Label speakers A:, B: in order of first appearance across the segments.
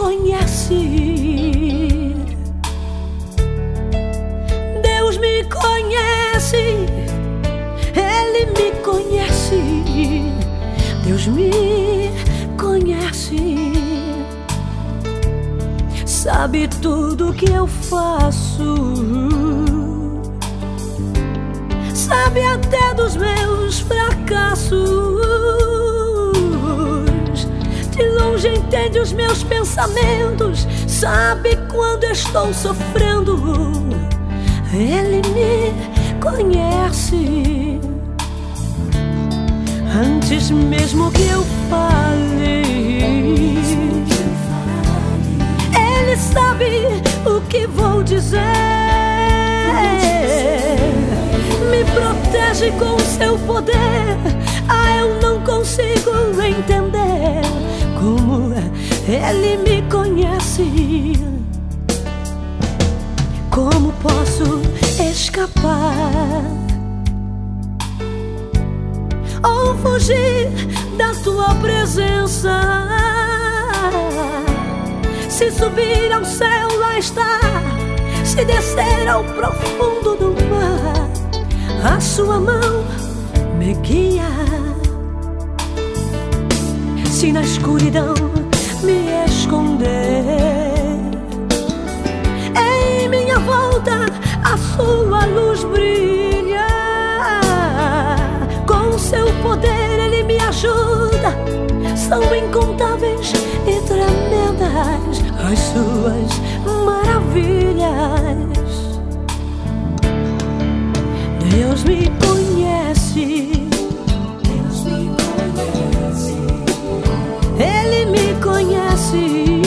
A: conhece. Deus me conhece. Ele me conhece. Deus me conhece. Sabe tudo que eu faço. Sabe até dos meus fracassos. De longe entende os meus pensamentos. Sabe quando estou sofrendo. Ele me conhece. Antes mesmo que eu fale, Ele sabe o que vou dizer. Me protege com o seu poder. Eu não consigo entender como Ele me conhece. Como posso escapar ou fugir da tua presença? Se subir ao céu, lá está. Se descer ao profundo do mar, a sua mão me guia. Se na escuridão me esconder, em minha volta a sua luz brilha. Com seu poder Ele me ajuda. São incontáveis e tremendas as suas maravilhas. Deus me conhece. Deus me conhece. Ele me conhece.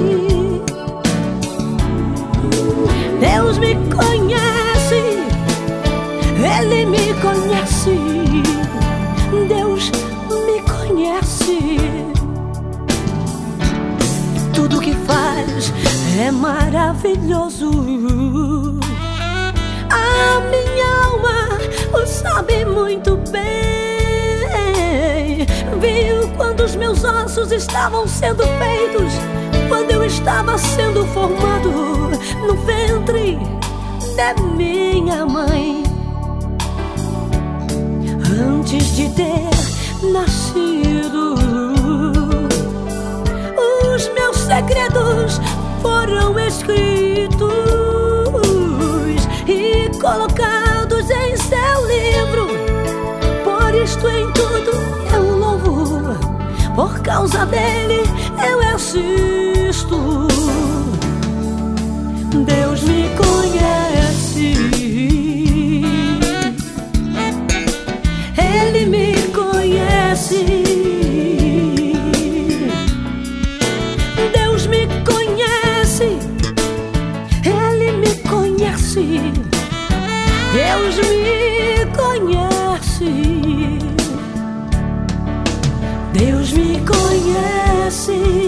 A: Deus me conhece. Ele me conhece. Deus me conhece. Tudo que faz é maravilhoso. A minha alma o sabe muito bem. Viu quando os meus ossos estavam sendo feitos, quando eu estava sendo formado no ventre da minha mãe. Antes de ter nascido, os meus segredos foram escritos e colocados em seu livro. Por isto em tudo eu louvo, por causa dele eu existo. Deus me conhece. Ele me conhece. Deus me conhece. Ele me conhece. Deus me conhece. Deus me conhece.